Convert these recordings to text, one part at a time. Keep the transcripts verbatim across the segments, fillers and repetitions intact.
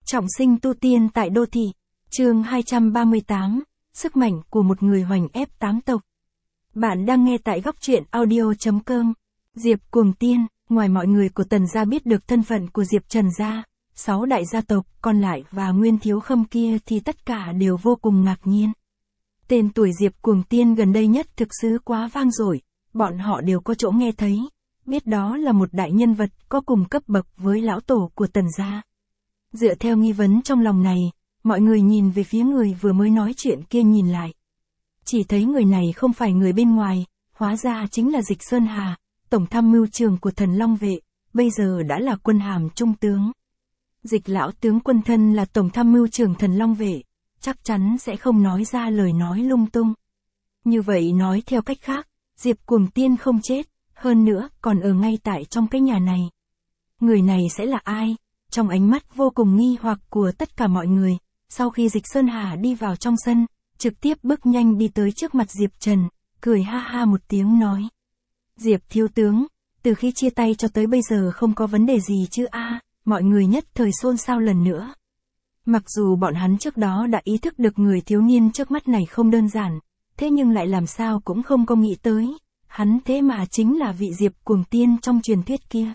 Trọng sinh tu tiên tại đô thị. Chương hai trăm ba mươi tám, sức mạnh của một người hoành ép tám tộc. Bạn đang nghe tại góc truyện audio chấm com. Diệp Cuồng Tiên, ngoài mọi người của Tần gia biết được thân phận của Diệp Trần gia, sáu đại gia tộc còn lại và Nguyên Thiếu Khâm kia thì tất cả đều vô cùng ngạc nhiên. Tên tuổi Diệp Cuồng Tiên gần đây nhất thực sự quá vang dội, bọn họ đều có chỗ nghe thấy, biết đó là một đại nhân vật có cùng cấp bậc với lão tổ của Tần gia. Dựa theo nghi vấn trong lòng này, mọi người nhìn về phía người vừa mới nói chuyện kia nhìn lại. Chỉ thấy người này không phải người bên ngoài, hóa ra chính là Dịch Sơn Hà, tổng tham mưu trưởng của Thần Long Vệ, bây giờ đã là quân hàm trung tướng. Dịch lão tướng quân thân là tổng tham mưu trưởng Thần Long Vệ, chắc chắn sẽ không nói ra lời nói lung tung. Như vậy nói theo cách khác, Diệp Cuồng Tiên không chết, hơn nữa còn ở ngay tại trong cái nhà này. Người này sẽ là ai? Trong ánh mắt vô cùng nghi hoặc của tất cả mọi người, sau khi Dịch Sơn Hà đi vào trong sân, trực tiếp bước nhanh đi tới trước mặt Diệp Trần, cười ha ha một tiếng nói. Diệp thiếu tướng, từ khi chia tay cho tới bây giờ không có vấn đề gì chứ a? Mọi người nhất thời xôn xao lần nữa. Mặc dù bọn hắn trước đó đã ý thức được người thiếu niên trước mắt này không đơn giản, thế nhưng lại làm sao cũng không có nghĩ tới, hắn thế mà chính là vị Diệp Cuồng Tiên trong truyền thuyết kia.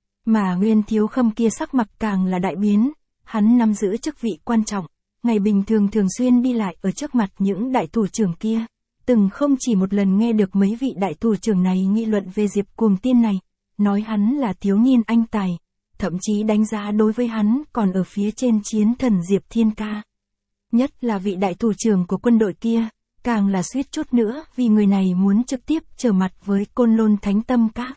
Mà Nguyên Thiếu Khâm kia sắc mặt càng là đại biến, hắn nắm giữ chức vị quan trọng, ngày bình thường thường xuyên đi lại ở trước mặt những đại thủ trưởng kia, từng không chỉ một lần nghe được mấy vị đại thủ trưởng này nghị luận về Diệp Cuồng Tiên này, nói hắn là thiếu niên anh tài, thậm chí đánh giá đối với hắn còn ở phía trên chiến thần Diệp Thiên Ca. Nhất là vị đại thủ trưởng của quân đội kia, càng là suýt chút nữa vì người này muốn trực tiếp trở mặt với Côn Lôn Thánh Tâm Các.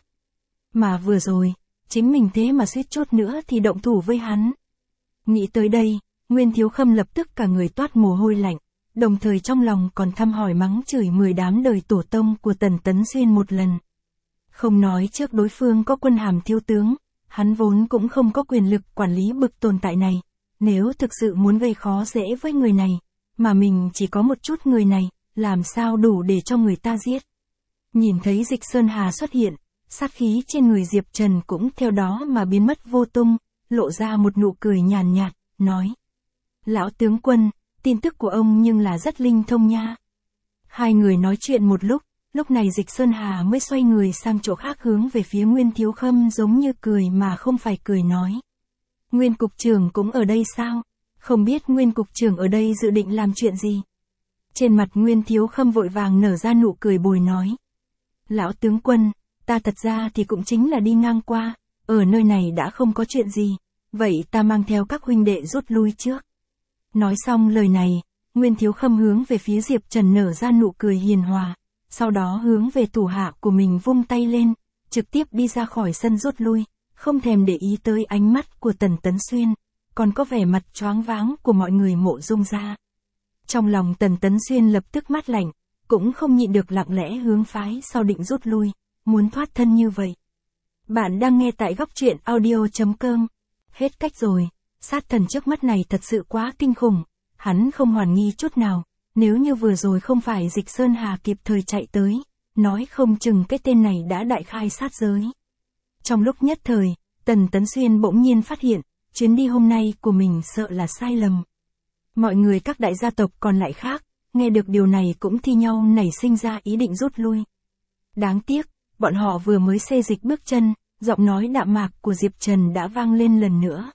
Mà vừa rồi, chính mình thế mà suýt chút nữa thì động thủ với hắn. Nghĩ tới đây, Nguyên Thiếu Khâm lập tức cả người toát mồ hôi lạnh, đồng thời trong lòng còn thăm hỏi mắng chửi mười đám đời tổ tông của Tần Tấn Xuyên một lần. Không nói trước đối phương có quân hàm thiếu tướng, hắn vốn cũng không có quyền lực quản lý bực tồn tại này, nếu thực sự muốn gây khó dễ với người này, mà mình chỉ có một chút người này, làm sao đủ để cho người ta giết. Nhìn thấy Dịch Sơn Hà xuất hiện, sát khí trên người Diệp Trần cũng theo đó mà biến mất vô tung, lộ ra một nụ cười nhàn nhạt, nói. Lão tướng quân, tin tức của ông nhưng là rất linh thông nha. Hai người nói chuyện một lúc, lúc này Dịch Sơn Hà mới xoay người sang chỗ khác hướng về phía Nguyên Thiếu Khâm giống như cười mà không phải cười nói. Nguyên cục trưởng cũng ở đây sao? Không biết Nguyên cục trưởng ở đây dự định làm chuyện gì? Trên mặt Nguyên Thiếu Khâm vội vàng nở ra nụ cười bồi nói. Lão tướng quân, ta thật ra thì cũng chính là đi ngang qua, ở nơi này đã không có chuyện gì, vậy ta mang theo các huynh đệ rút lui trước. Nói xong lời này, Nguyên Thiếu Khâm hướng về phía Diệp Trần nở ra nụ cười hiền hòa, sau đó hướng về thủ hạ của mình vung tay lên, trực tiếp đi ra khỏi sân rút lui, không thèm để ý tới ánh mắt của Tần Tấn Xuyên, còn có vẻ mặt choáng váng của mọi người Mộ Dung gia. Trong lòng Tần Tấn Xuyên lập tức mát lạnh, cũng không nhịn được lặng lẽ hướng phái sau định rút lui, muốn thoát thân như vậy. Bạn đang nghe tại góc truyện audio chấm com. Hết cách rồi, sát thần trước mắt này thật sự quá kinh khủng, hắn không hoàn nghi chút nào, nếu như vừa rồi không phải Dịch Sơn Hà kịp thời chạy tới, nói không chừng cái tên này đã đại khai sát giới. Trong lúc nhất thời, Tần Tấn Xuyên bỗng nhiên phát hiện, chuyến đi hôm nay của mình sợ là sai lầm. Mọi người các đại gia tộc còn lại khác, nghe được điều này cũng thi nhau nảy sinh ra ý định rút lui. Đáng tiếc, bọn họ vừa mới xê dịch bước chân, giọng nói đạm mạc của Diệp Trần đã vang lên lần nữa.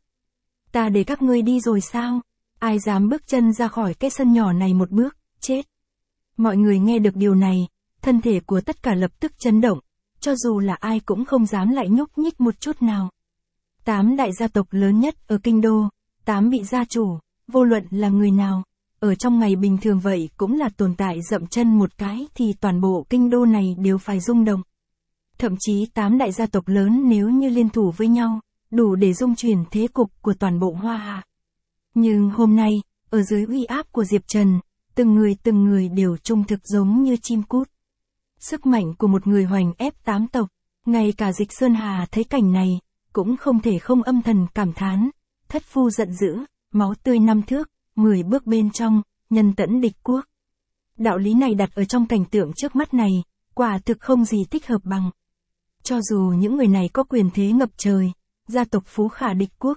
Ta để các ngươi đi rồi sao? Ai dám bước chân ra khỏi cái sân nhỏ này một bước, chết. Mọi người nghe được điều này, thân thể của tất cả lập tức chấn động, cho dù là ai cũng không dám lại nhúc nhích một chút nào. Tám đại gia tộc lớn nhất ở kinh đô, tám vị gia chủ, vô luận là người nào, ở trong ngày bình thường vậy cũng là tồn tại dậm chân một cái thì toàn bộ kinh đô này đều phải rung động. Thậm chí tám đại gia tộc lớn nếu như liên thủ với nhau, đủ để rung chuyển thế cục của toàn bộ Hoa Hạ. Nhưng hôm nay, ở dưới uy áp của Diệp Trần, từng người từng người đều trung thực giống như chim cút. Sức mạnh của một người hoành ép tám tộc, ngay cả Dịch Sơn Hà thấy cảnh này, cũng không thể không âm thầm cảm thán, thất phu giận dữ, máu tươi năm thước, mười bước bên trong, nhân tẫn địch quốc. Đạo lý này đặt ở trong cảnh tượng trước mắt này, quả thực không gì thích hợp bằng. Cho dù những người này có quyền thế ngập trời, gia tộc phú khả địch quốc,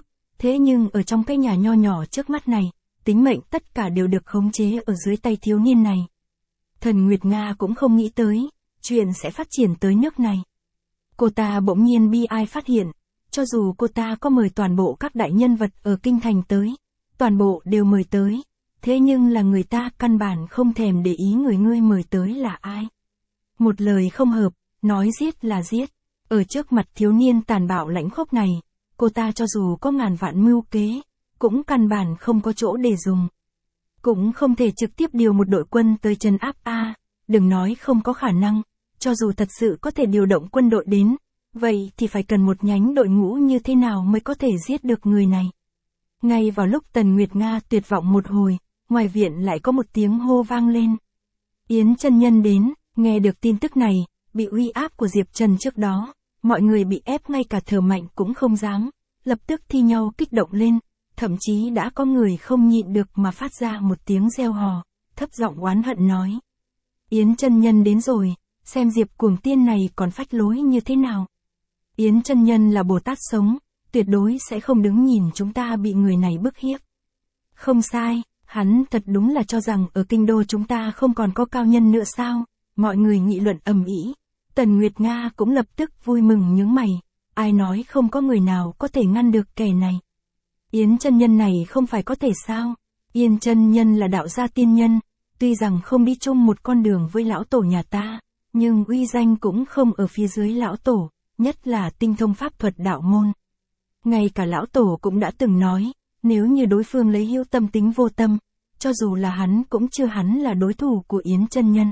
Thế nhưng ở trong cái nhà nho nhỏ trước mắt này, tính mệnh tất cả đều được khống chế ở dưới tay thiếu niên này. Thần Nguyệt Nga cũng không nghĩ tới, chuyện sẽ phát triển tới nước này. Cô ta bỗng nhiên bi ai phát hiện, cho dù cô ta có mời toàn bộ các đại nhân vật ở kinh thành tới, toàn bộ đều mời tới, thế nhưng là người ta căn bản không thèm để ý người ngươi mời tới là ai. Một lời không hợp, nói giết là giết. Ở trước mặt thiếu niên tàn bạo lãnh khốc này, cô ta cho dù có ngàn vạn mưu kế, cũng căn bản không có chỗ để dùng. Cũng không thể trực tiếp điều một đội quân tới trấn áp a, đừng nói không có khả năng, cho dù thật sự có thể điều động quân đội đến, vậy thì phải cần một nhánh đội ngũ như thế nào mới có thể giết được người này. Ngay vào lúc Tần Nguyệt Nga tuyệt vọng một hồi, ngoài viện lại có một tiếng hô vang lên. Yến chân nhân đến, nghe được tin tức này, bị uy áp của Diệp Trần trước đó, mọi người bị ép ngay cả thở mạnh cũng không dám, lập tức thi nhau kích động lên, thậm chí đã có người không nhịn được mà phát ra một tiếng reo hò, thấp giọng oán hận nói. Yến chân nhân đến rồi, xem Diệp cuồng tiên này còn phách lối như thế nào. Yến chân nhân là Bồ Tát sống, tuyệt đối sẽ không đứng nhìn chúng ta bị người này bức hiếp. Không sai, hắn thật đúng là cho rằng ở kinh đô chúng ta không còn có cao nhân nữa sao, mọi người nghị luận ầm ĩ. Tần Nguyệt Nga cũng lập tức vui mừng nhướng mày, ai nói không có người nào có thể ngăn được kẻ này. Yến chân nhân này không phải có thể sao, Yến chân nhân là đạo gia tiên nhân, tuy rằng không đi chung một con đường với lão tổ nhà ta, nhưng uy danh cũng không ở phía dưới lão tổ, nhất là tinh thông pháp thuật đạo môn. Ngay cả lão tổ cũng đã từng nói, nếu như đối phương lấy hữu tâm tính vô tâm, cho dù là hắn cũng chưa hắn là đối thủ của Yến chân nhân.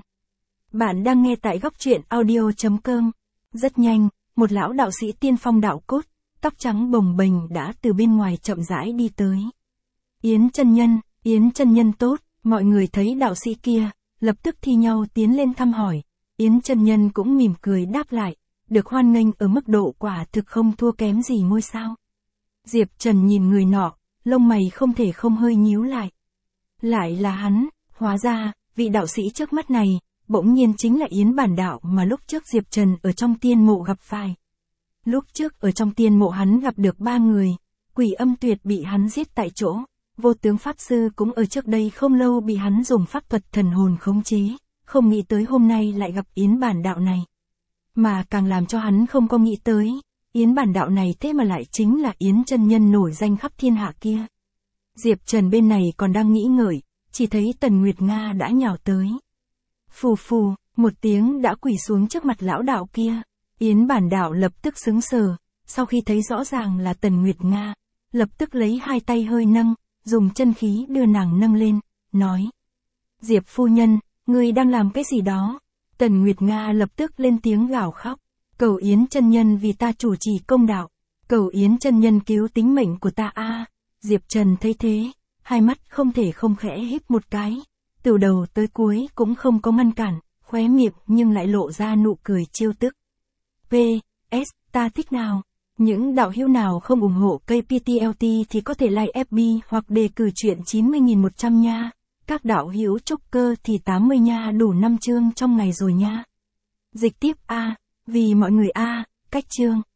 Bạn đang nghe tại góc truyện audio chấm com. Rất nhanh, một lão đạo sĩ tiên phong đạo cốt, tóc trắng bồng bềnh đã từ bên ngoài chậm rãi đi tới. Yến chân nhân, Yến chân nhân tốt, mọi người thấy đạo sĩ kia, lập tức thi nhau tiến lên thăm hỏi. Yến chân nhân cũng mỉm cười đáp lại, được hoan nghênh ở mức độ quả thực không thua kém gì ngôi sao. Diệp Trần nhìn người nọ, lông mày không thể không hơi nhíu lại. Lại là hắn, hóa ra, vị đạo sĩ trước mắt này, bỗng nhiên chính là Yến Bản Đạo mà lúc trước Diệp Trần ở trong tiên mộ gặp phải. Lúc trước ở trong tiên mộ hắn gặp được ba người, Quỷ Âm Tuyệt bị hắn giết tại chỗ, Vô Tướng Pháp Sư cũng ở trước đây không lâu bị hắn dùng pháp thuật thần hồn khống chế, không nghĩ tới hôm nay lại gặp Yến Bản Đạo này. Mà càng làm cho hắn không có nghĩ tới, Yến Bản Đạo này thế mà lại chính là Yến chân nhân nổi danh khắp thiên hạ kia. Diệp Trần bên này còn đang nghĩ ngợi, chỉ thấy Tần Nguyệt Nga đã nhào tới. Phù phù, một tiếng đã quỳ xuống trước mặt lão đạo kia. Yến Bản Đạo lập tức sững sờ, sau khi thấy rõ ràng là Tần Nguyệt Nga, lập tức lấy hai tay hơi nâng, dùng chân khí đưa nàng nâng lên, nói. Diệp phu nhân, ngươi đang làm cái gì đó? Tần Nguyệt Nga lập tức lên tiếng gào khóc, cầu Yến chân nhân vì ta chủ trì công đạo, cầu Yến chân nhân cứu tính mệnh của ta a. Diệp Trần thấy thế, hai mắt không thể không khẽ híp một cái, từ đầu tới cuối cũng không có ngăn cản, khóe miệng nhưng lại lộ ra nụ cười trêu tức. pê ét, ta thích nào? Những đạo hữu nào không ủng hộ kênh pê tê lờ tê thì có thể like ép bê hoặc đề cử chuyện chín mươi nghìn một trăm nha. Các đạo hữu trúc cơ thì tám mươi nha, đủ năm chương trong ngày rồi nha. Dịch tiếp A, vì mọi người A, cách chương.